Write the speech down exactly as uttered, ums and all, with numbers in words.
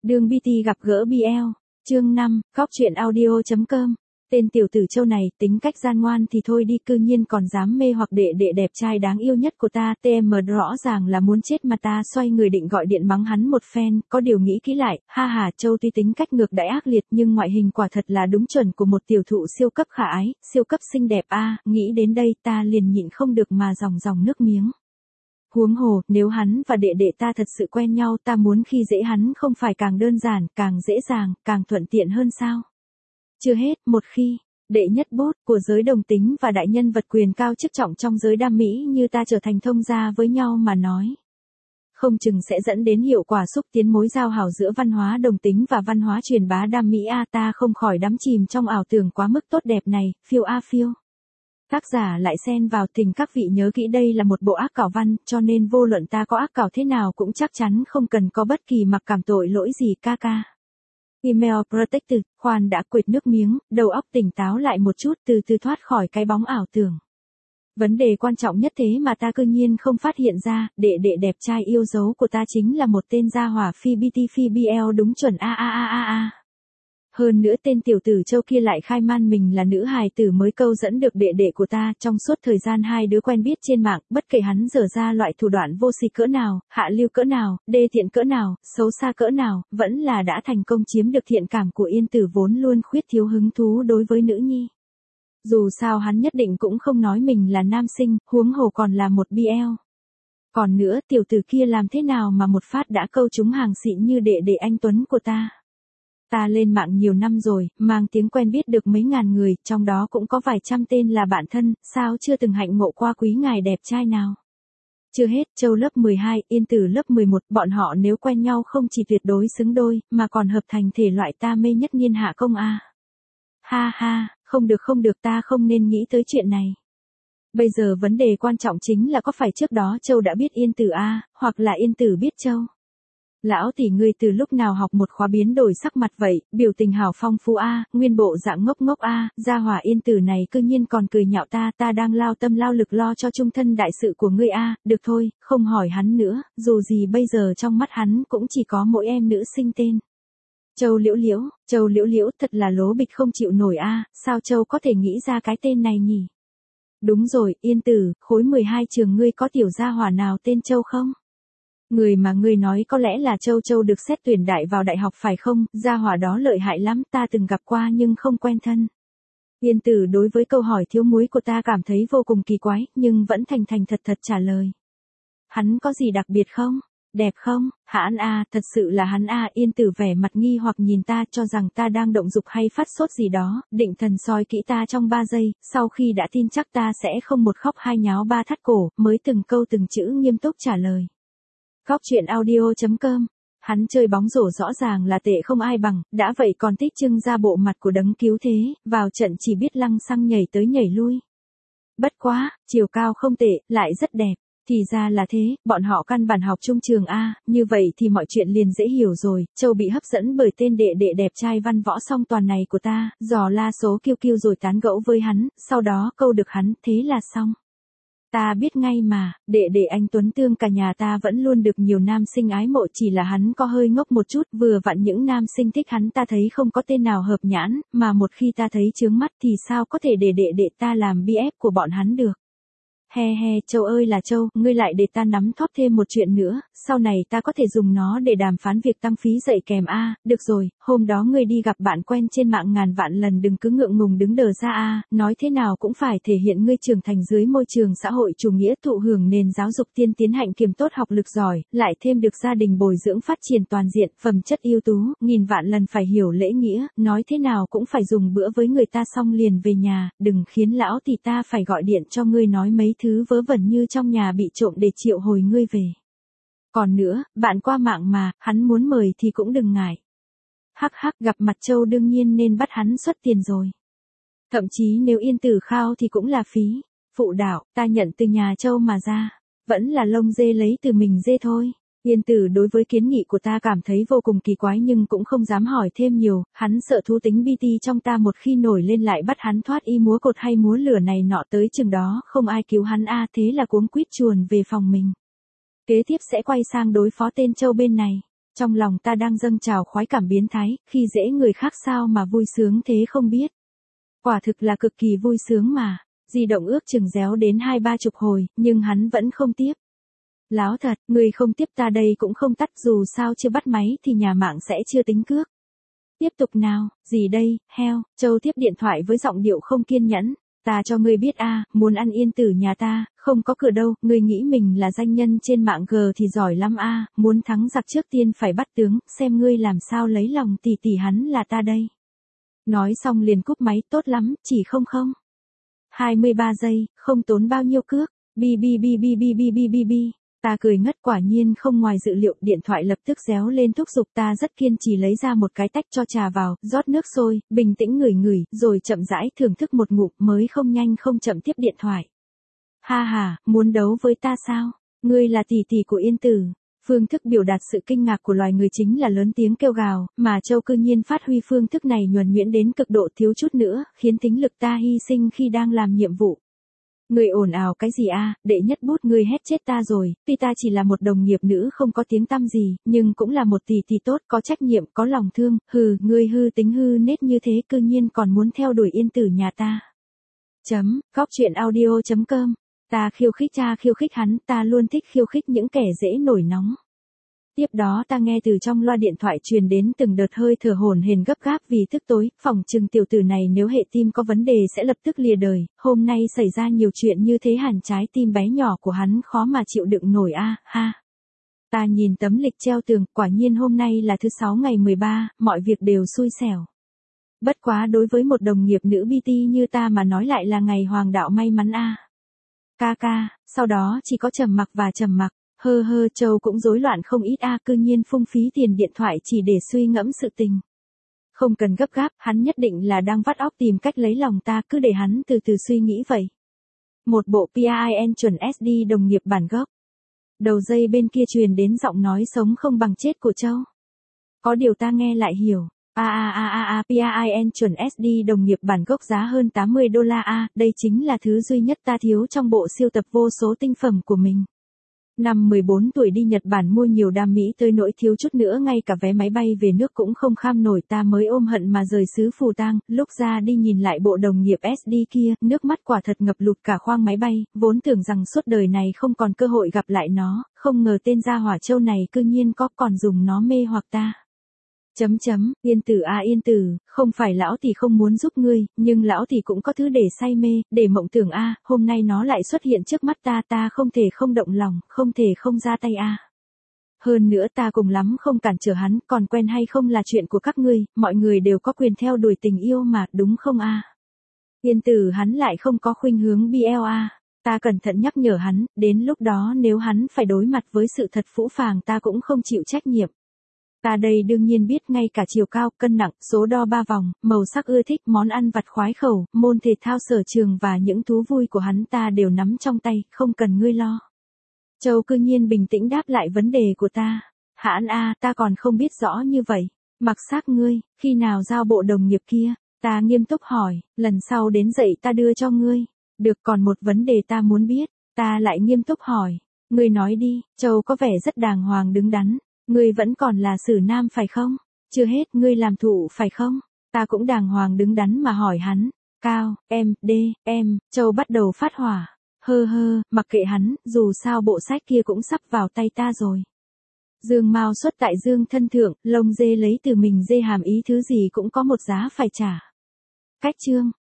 Đường bê tê gặp gỡ bê lờ, chương năm, Cóc truyện audio chấm com. Tên tiểu tử Châu này, tính cách gian ngoan thì thôi đi, cư nhiên còn dám mê hoặc đệ đệ đẹp trai đáng yêu nhất của ta, tê em rõ ràng là muốn chết mà ta xoay người định gọi điện mắng hắn một phen, có điều nghĩ kỹ lại, ha ha, Châu tuy tính cách ngược đãi ác liệt nhưng ngoại hình quả thật là đúng chuẩn của một tiểu thụ siêu cấp khả ái, siêu cấp xinh đẹp a, nghĩ đến đây ta liền nhịn không được mà ròng ròng nước miếng. Huống hồ, nếu hắn và đệ đệ ta thật sự quen nhau, ta muốn khi dễ hắn không phải càng đơn giản, càng dễ dàng, càng thuận tiện hơn sao? Chưa hết, một khi, đệ nhất bốt của giới đồng tính và đại nhân vật quyền cao chức trọng trong giới đam mỹ như ta trở thành thông gia với nhau mà nói, không chừng sẽ dẫn đến hiệu quả xúc tiến mối giao hảo giữa văn hóa đồng tính và văn hóa truyền bá đam mỹ a, ta không khỏi đắm chìm trong ảo tưởng quá mức tốt đẹp này, phiêu a phiêu. Tác giả lại xen vào tình các vị nhớ kỹ đây là một bộ ác cảo văn, cho nên vô luận ta có ác cảo thế nào cũng chắc chắn không cần có bất kỳ mặc cảm tội lỗi gì ca ca. Email Protected, khoan đã quệt nước miếng, đầu óc tỉnh táo lại một chút, từ từ thoát khỏi cái bóng ảo tưởng. Vấn đề quan trọng nhất thế mà ta cư nhiên không phát hiện ra, đệ đệ đẹp trai yêu dấu của ta chính là một tên gia hỏa phi bê tê phi bê lờ đúng chuẩn a a a a a. Hơn nữa tên tiểu tử Châu kia lại khai man mình là nữ hài tử mới câu dẫn được đệ đệ của ta, trong suốt thời gian hai đứa quen biết trên mạng, bất kể hắn dở ra loại thủ đoạn vô sỉ cỡ nào, hạ lưu cỡ nào, đê tiện cỡ nào, xấu xa cỡ nào, vẫn là đã thành công chiếm được thiện cảm của Yên Tử vốn luôn khuyết thiếu hứng thú đối với nữ nhi. Dù sao hắn nhất định cũng không nói mình là nam sinh, huống hồ còn là một bê lờ. Còn nữa, tiểu tử kia làm thế nào mà một phát đã câu trúng hàng xịn như đệ đệ anh Tuấn của ta. Ta lên mạng nhiều năm rồi, mang tiếng quen biết được mấy ngàn người, trong đó cũng có vài trăm tên là bạn thân, sao chưa từng hạnh ngộ qua quý ngài đẹp trai nào. Chưa hết, Châu lớp mười hai, Yên Tử lớp mười một, bọn họ nếu quen nhau không chỉ tuyệt đối xứng đôi, mà còn hợp thành thể loại ta mê nhất niên hạ công a. Ha ha, không được không được, ta không nên nghĩ tới chuyện này. Bây giờ vấn đề quan trọng chính là có phải trước đó Châu đã biết Yên Tử a, hoặc là Yên Tử biết Châu. Lão tỷ ngươi từ lúc nào học một khóa biến đổi sắc mặt vậy, biểu tình hào phong phú a, nguyên bộ dạng ngốc ngốc a, gia hỏa Yên Tử này cư nhiên còn cười nhạo ta, ta đang lao tâm lao lực lo cho trung thân đại sự của ngươi a, được thôi, không hỏi hắn nữa, dù gì bây giờ trong mắt hắn cũng chỉ có mỗi em nữ sinh tên. Châu Liễu Liễu, Châu Liễu Liễu thật là lố bịch không chịu nổi a, sao Châu có thể nghĩ ra cái tên này nhỉ? Đúng rồi, Yên Tử, khối mười hai trường ngươi có tiểu gia hỏa nào tên Châu không? Người mà ngươi nói có lẽ là Châu Châu được xét tuyển đại vào đại học phải không, gia hỏa đó lợi hại lắm, ta từng gặp qua nhưng không quen thân. Yên Tử đối với câu hỏi thiếu muối của ta cảm thấy vô cùng kỳ quái, nhưng vẫn thành thành thật thật trả lời. Hắn có gì đặc biệt không? Đẹp không? Hắn a, thật sự là hắn a, Yên Tử vẻ mặt nghi hoặc nhìn ta cho rằng ta đang động dục hay phát sốt gì đó, định thần soi kỹ ta trong ba giây, sau khi đã tin chắc ta sẽ không một khóc hai nháo ba thắt cổ, mới từng câu từng chữ nghiêm túc trả lời. Cóc truyện audio chấm com. Hắn chơi bóng rổ rõ ràng là tệ không ai bằng, đã vậy còn tích trưng ra bộ mặt của đấng cứu thế, vào trận chỉ biết lăng xăng nhảy tới nhảy lui. Bất quá, chiều cao không tệ, lại rất đẹp. Thì ra là thế, bọn họ căn bản học chung trường A, như vậy thì mọi chuyện liền dễ hiểu rồi, Châu bị hấp dẫn bởi tên đệ đệ đẹp trai văn võ song toàn này của ta, dò la số kiêu kiêu rồi tán gẫu với hắn, sau đó câu được hắn, thế là xong. Ta biết ngay mà, đệ đệ anh Tuấn Tương cả nhà ta vẫn luôn được nhiều nam sinh ái mộ, chỉ là hắn có hơi ngốc một chút, vừa vặn những nam sinh thích hắn ta thấy không có tên nào hợp nhãn, mà một khi ta thấy chướng mắt thì sao có thể để đệ đệ ta làm bê ép của bọn hắn được. He he, Châu ơi là Châu, ngươi lại để ta nắm thóp thêm một chuyện nữa, sau này ta có thể dùng nó để đàm phán việc tăng phí dạy kèm a, được rồi, hôm đó ngươi đi gặp bạn quen trên mạng ngàn vạn lần đừng cứ ngượng ngùng đứng đờ ra a, nói thế nào cũng phải thể hiện ngươi trưởng thành dưới môi trường xã hội chủ nghĩa, thụ hưởng nền giáo dục tiên tiến, hạnh kiểm tốt, học lực giỏi, lại thêm được gia đình bồi dưỡng phát triển toàn diện, phẩm chất ưu tú, nghìn vạn lần phải hiểu lễ nghĩa, nói thế nào cũng phải dùng bữa với người ta xong liền về nhà, đừng khiến lão thì ta phải gọi điện cho ngươi nói mấy thứ vớ vẩn như trong nhà bị trộm để triệu hồi ngươi về. Còn nữa, bạn qua mạng mà, hắn muốn mời thì cũng đừng ngại. Hắc hắc, gặp mặt Châu đương nhiên nên bắt hắn xuất tiền rồi. Thậm chí nếu Yên Tử khao thì cũng là phí. Phụ đạo, ta nhận từ nhà Châu mà ra. Vẫn là lông dê lấy từ mình dê thôi. Yên Tử đối với kiến nghị của ta cảm thấy vô cùng kỳ quái nhưng cũng không dám hỏi thêm nhiều, hắn sợ thú tính bê tê trong ta một khi nổi lên lại bắt hắn thoát y múa cột hay múa lửa này nọ, tới chừng đó không ai cứu hắn a, thế là cuống quýt chuồn về phòng mình. Kế tiếp sẽ quay sang đối phó tên Châu bên này. Trong lòng ta đang dâng trào khoái cảm biến thái, khi dễ người khác sao mà vui sướng thế không biết. Quả thực là cực kỳ vui sướng mà. Di động ước chừng réo đến hai ba chục hồi, nhưng hắn vẫn không tiếp. Láo thật, người không tiếp ta đây cũng không tắt, dù sao chưa bắt máy thì nhà mạng sẽ chưa tính cước. Tiếp tục nào, gì đây, heo, Châu tiếp điện thoại với giọng điệu không kiên nhẫn. Ta cho ngươi biết a, muốn ăn yên tử nhà ta, không có cửa đâu, ngươi nghĩ mình là danh nhân trên mạng G thì giỏi lắm a, muốn thắng giặc trước tiên phải bắt tướng, xem ngươi làm sao lấy lòng tỷ tỷ hắn là ta đây. Nói xong liền cúp máy, tốt lắm, chỉ không không. hai mươi ba giây, không tốn bao nhiêu cước, bi bi bi bi bi bi bi bi bi. Ta cười ngất, quả nhiên không ngoài dự liệu, điện thoại lập tức réo lên thúc giục. Ta rất kiên trì lấy ra một cái tách cho trà vào, rót nước sôi, bình tĩnh ngửi ngửi, rồi chậm rãi thưởng thức một ngụm, mới không nhanh không chậm tiếp điện thoại. Ha ha, muốn đấu với ta sao? Ngươi là tỷ tỷ của Yên Tử. Phương thức biểu đạt sự kinh ngạc của loài người chính là lớn tiếng kêu gào, mà Châu cư nhiên phát huy phương thức này nhuần nhuyễn đến cực độ, thiếu chút nữa khiến tính lực ta hy sinh khi đang làm nhiệm vụ. Người ồn ào cái gì a, đệ nhất bút ngươi hét chết ta rồi, tuy ta chỉ là một đồng nghiệp nữ không có tiếng tăm gì, nhưng cũng là một tỷ tỷ tốt, có trách nhiệm, có lòng thương, hừ, ngươi hư tính hư nết như thế cư nhiên còn muốn theo đuổi Yên Tử nhà ta. Chấm, góc truyện audio chấm com. Ta khiêu khích cha khiêu khích hắn, ta luôn thích khiêu khích những kẻ dễ nổi nóng. Tiếp đó ta nghe từ trong loa điện thoại truyền đến từng đợt hơi thở hổn hển gấp gáp vì tức tối, phỏng chừng tiểu tử này nếu hệ tim có vấn đề sẽ lập tức lìa đời, hôm nay xảy ra nhiều chuyện như thế hẳn trái tim bé nhỏ của hắn khó mà chịu đựng nổi a, ha. Ta nhìn tấm lịch treo tường, quả nhiên hôm nay là thứ sáu ngày mười ba, mọi việc đều xui xẻo. Bất quá đối với một đồng nghiệp nữ bê tê như ta mà nói lại là ngày hoàng đạo may mắn a. Ca ca, sau đó chỉ có trầm mặc và trầm mặc. Hơ hơ, Châu cũng rối loạn không ít a, cư nhiên phung phí tiền điện thoại chỉ để suy ngẫm sự tình. Không cần gấp gáp, hắn nhất định là đang vắt óc tìm cách lấy lòng ta, cứ để hắn từ từ suy nghĩ vậy. Một bộ pin chuẩn ét đê đồng nghiệp bản gốc. Đầu dây bên kia truyền đến giọng nói sống không bằng chết của Châu. Có điều ta nghe lại hiểu. A a a a a pin chuẩn ét đê đồng nghiệp bản gốc giá hơn tám mươi đô la a, đây chính là thứ duy nhất ta thiếu trong bộ siêu tập vô số tinh phẩm của mình. Năm mười bốn tuổi đi Nhật Bản mua nhiều đam mỹ tới nỗi thiếu chút nữa ngay cả vé máy bay về nước cũng không kham nổi, ta mới ôm hận mà rời xứ phù tang, lúc ra đi nhìn lại bộ đồng nghiệp ét đê kia, nước mắt quả thật ngập lụt cả khoang máy bay, vốn tưởng rằng suốt đời này không còn cơ hội gặp lại nó, không ngờ tên gia hỏa Châu này cư nhiên có còn dùng nó mê hoặc ta. Chấm chấm, Yên Tử a Yên Tử, không phải lão tỷ không muốn giúp ngươi, nhưng lão tỷ cũng có thứ để say mê, để mộng tưởng a, hôm nay nó lại xuất hiện trước mắt ta, ta không thể không động lòng, không thể không ra tay a. Hơn nữa ta cùng lắm không cản trở hắn, còn quen hay không là chuyện của các ngươi, mọi người đều có quyền theo đuổi tình yêu mà, đúng không a? Yên Tử hắn lại không có khuynh hướng bê lờ a. Ta cẩn thận nhắc nhở hắn, đến lúc đó nếu hắn phải đối mặt với sự thật phũ phàng ta cũng không chịu trách nhiệm. Ta đây đương nhiên biết ngay cả chiều cao, cân nặng, số đo ba vòng, màu sắc ưa thích, món ăn vặt khoái khẩu, môn thể thao sở trường và những thú vui của hắn ta đều nắm trong tay, không cần ngươi lo. Châu cư nhiên bình tĩnh đáp lại vấn đề của ta. Hãn a, ta còn không biết rõ như vậy. Mặc xác ngươi, khi nào giao bộ đồng nghiệp kia? Ta nghiêm túc hỏi, lần sau đến dậy ta đưa cho ngươi. Được, còn một vấn đề ta muốn biết. Ta lại nghiêm túc hỏi. Ngươi nói đi, Châu có vẻ rất đàng hoàng đứng đắn. Ngươi vẫn còn là Sử Nam phải không? Chưa hết, ngươi làm thụ phải không? Ta cũng đàng hoàng đứng đắn mà hỏi hắn. Cao, em, đê, em, Châu bắt đầu phát hỏa. Hơ hơ, mặc kệ hắn, dù sao bộ sách kia cũng sắp vào tay ta rồi. Dương Mao xuất tại Dương thân thượng, lông dê lấy từ mình dê hàm ý thứ gì cũng có một giá phải trả. Cách chương.